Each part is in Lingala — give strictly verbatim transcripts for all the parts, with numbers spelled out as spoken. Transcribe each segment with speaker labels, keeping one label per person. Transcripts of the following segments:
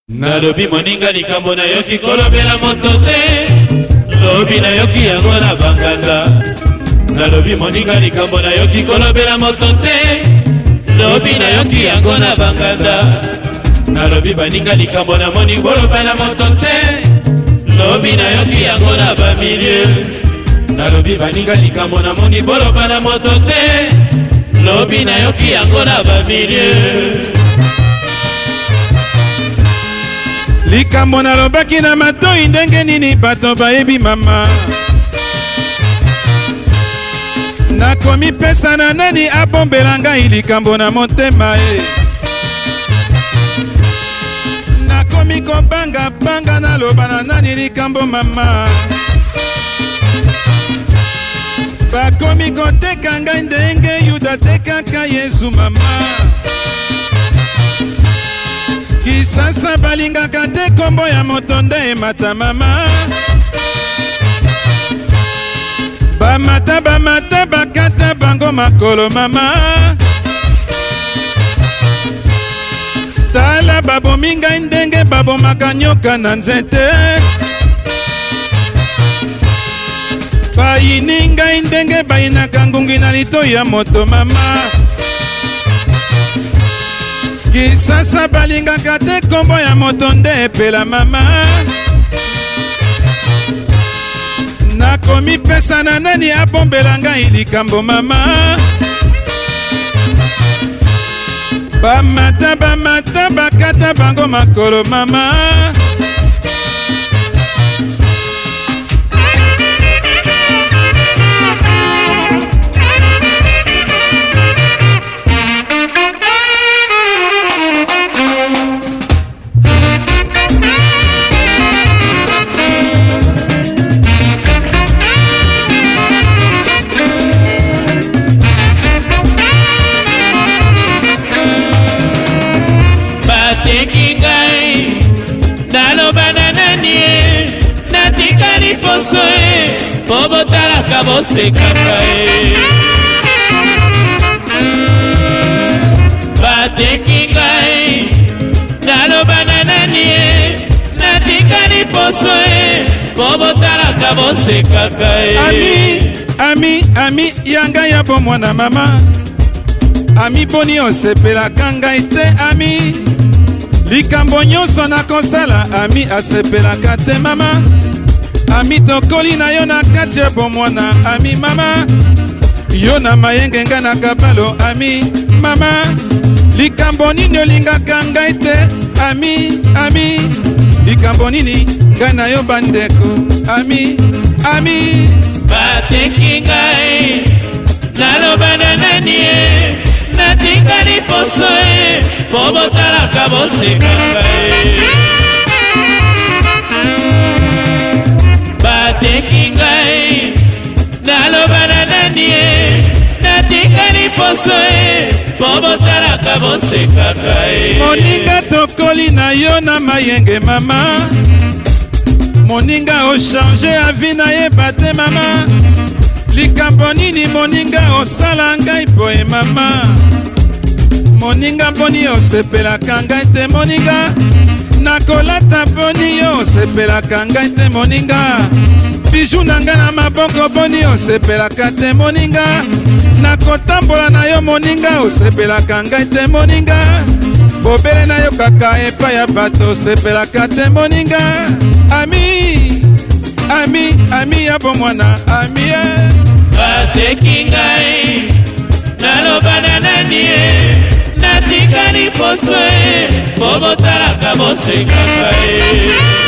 Speaker 1: Nalobi moninga likambo na yoki kolobela moto te, lobi na yoki yango na banganda. Nalobi moninga likambo na yoki kolobela moto te, lobi na yoki yango na banganda. Nalobi baninga likambo na moni kolobela moto te, lobi na yoki yango na bamilie. Nalobi baninga likambo na moni kolobela moto te, lobi na yoki yango na bamilie.
Speaker 2: Likambo nalobaki na matoi ndenge nini bato bayebi mama. Nakomi pesa na nani abombela ngai likambo na motema e. Nakomi kobanga banga naloba na nani likambo mama. Bakomi koteka ngai ndenge Yuda tekaka Yesu mama. Kisasa balingaka te kombo ya moto nde emata mama. Bamata bamata bakata bango makolo mama. Tala babomi ngai ndenge babomaka nyoka na nzete. Bayini ngai ndenge bayinaka ngungi na litoi ya moto mama. Kisasa balingaka te kombo ya moto nde epela mama. Nakomi pesa na nani abombela ngai likambo mama. Bamata bamata bakata bango makolo mama. Bobo talaka bosekaka e. Bateki ngai naloba na nani e. Natikali poso e. Bobo talaka bosekaka e. Ami, ami, ami yanga ya bomwana mama. Ami boni osepelaka ngai te ami. Likambo nyonso nakosala ami asepelaka te mama. Ami tokoli na yo na kati ya bomwana ami mama. Yo na mayenge nga na kabalo ami mama. Likambo nini olingaka ngai te ami ami. Likambo nini nga na yo bandeko ami ami. Bateki ngai naloba na nani e. Natikali poso e. Bobo talaka bosekaka e. Bateki ngai naloba na nani e. Natikali poso e. Bobo talaka bosekaka e. Moninga tokoli na yo na mayenge mama. Moninga o change avi na ye bate mama. Likambo nini moninga osala ngai boye mama. Moninga boni osepelaka ngai te moninga. Nakolata boni yo osepelaka ngai te moninga. Bijou nanga na maboko boni osepelaka te moninga. Nakotambola na yo moninga osepelaka ngai te moninga. Bobele na yo kaka epa ya bato osepelaka te moninga. Ami, ami, ami ya bomwana ami e. Bateki ngai naloba na nani e. Natikali poso e. Bobo talaka bosekaka e.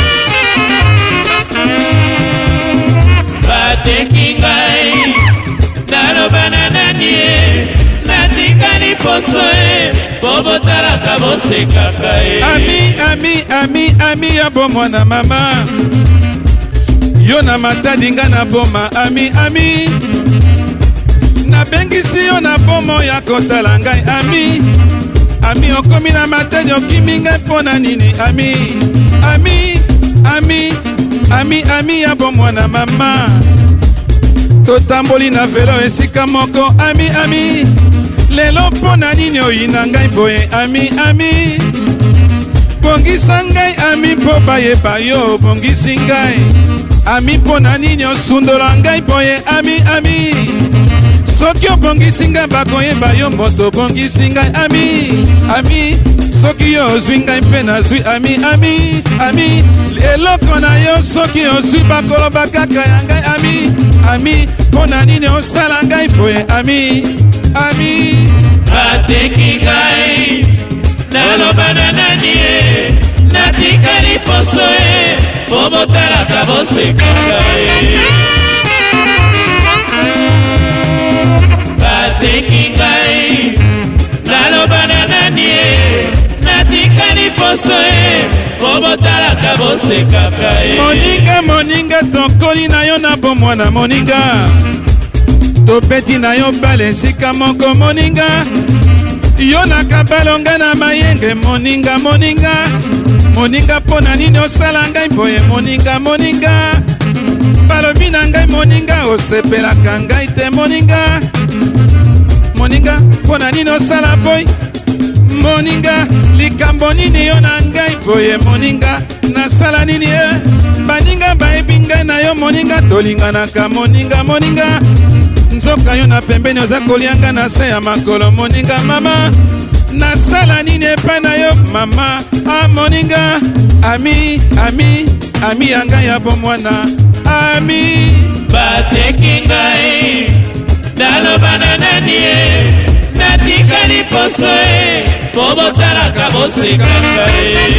Speaker 2: Bateki ngai naloba na nani e. Natikali poso e. Bobo talaka bosekaka e. Ami, ami, ami, ami ya bomwana mama. Yo na matadi nga na boma ami, ami. Nabengisi yo na bomo ya kotala ngai ami. Ami okomi na matadi okimi ngai pona nini ami. Ami, ami, ami, ami ya bomwana mama. Totamboli na velo esika moko ami, ami. Lelo pona nini oyina ngai boye ami, ami. bongisa ngai ami mpo bayeba yo bongisi ngai ami mpo na nini osundola ngai boye ami ami soki obongisi ngai bakoyeba yo moto bongisi ngai ami ami soki yo ozwi ngai mpe nazwi ami ami ami eloko na yo soki ozwi bakoloba kaka ya ngai ami ami mpo na nini osala ngai boye ami ami
Speaker 1: bateki ngai naloba na nani ye natikali poso ye po botalaka bosekaka ye bateki ngai naloba na nani ye natikali poso ye po botalaka bosekaka ye
Speaker 2: moninga moninga tokoli na yo na bomwana moninga topeti na yo bale esika moko moninga yo nakabalonga na mayenge moninga moninga moninga mpo na nini osala ngai boye moninga moninga balobi na ngai moninga osepelaka ngai te moninga moninga mpo na nini osala boy moninga likambo nini yo na ngai boye moninga nasala nini e baninga bayebi ngai na yo moninga tolinganaka moninga moninga nzoka yo na pembeni oza kolianga na se ya makolo moninga mama nasala nini epai na yo mama a moninga ami ami ami ya ngai ya bomwana ami
Speaker 1: bateki ngai naloba na nani ye natikali poso ye po botalaka bosekaka ye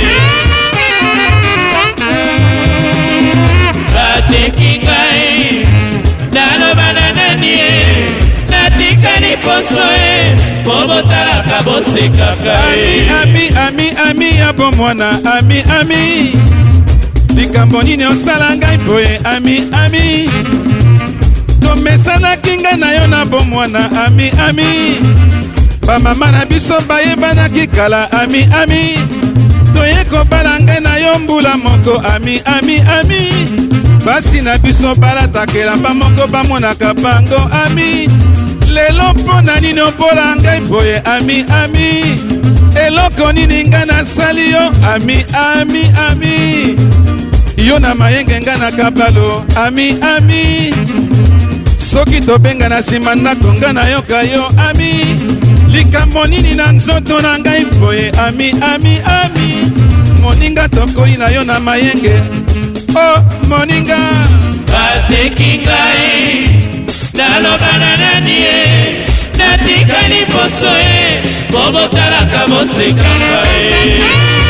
Speaker 1: bateki ngai naloba na nani ye natikali poso ye po botalaka bosekaka ye
Speaker 2: ami ami ami ya bomwana ami ami likambo nini osala ngai boye ami ami tomesanaki ngai na yo na bomwana ami ami bamama na biso bayebanaki kala ami ami toye kobala ngai na yo mbula moko ami ami ami basi na biso balataka elamba moko bamonaka bango ami lelo mpo na nini obola ngai boye ami ami eloko nini ngai nasali yo ami ami ami yo na mayenge ngai na kabalo ami ami soki tobenga na nsima ndako ngai nayoka yo ami likambo nini na nzoto na ngai boye ami ami ami moninga tokoli na yo na mayenge oh moninga
Speaker 1: bateki ngai naloba na nani ye natikali poso ye po botalaka bosekaka ye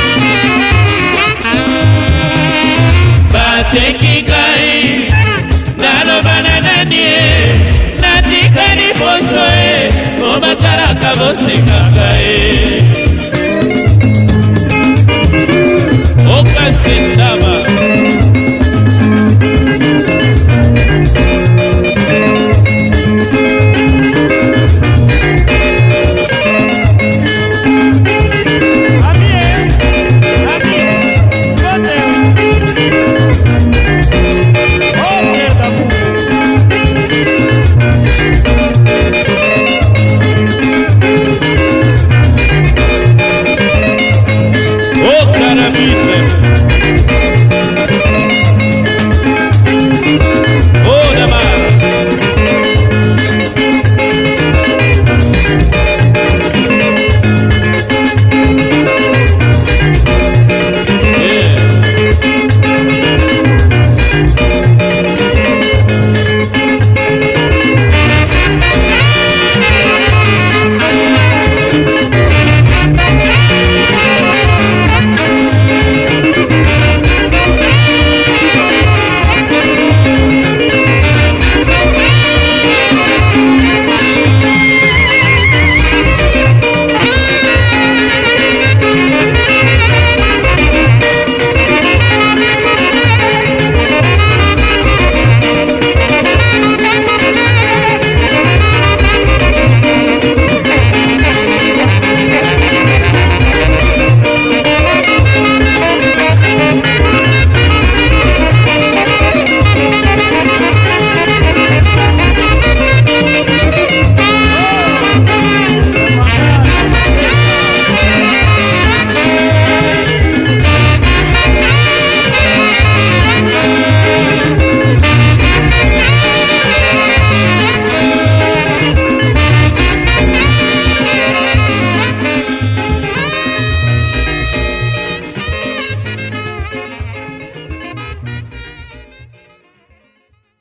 Speaker 1: bateki ngai naloba na nani ye natikali poso ye po botalaka bosekaka ye okasendaba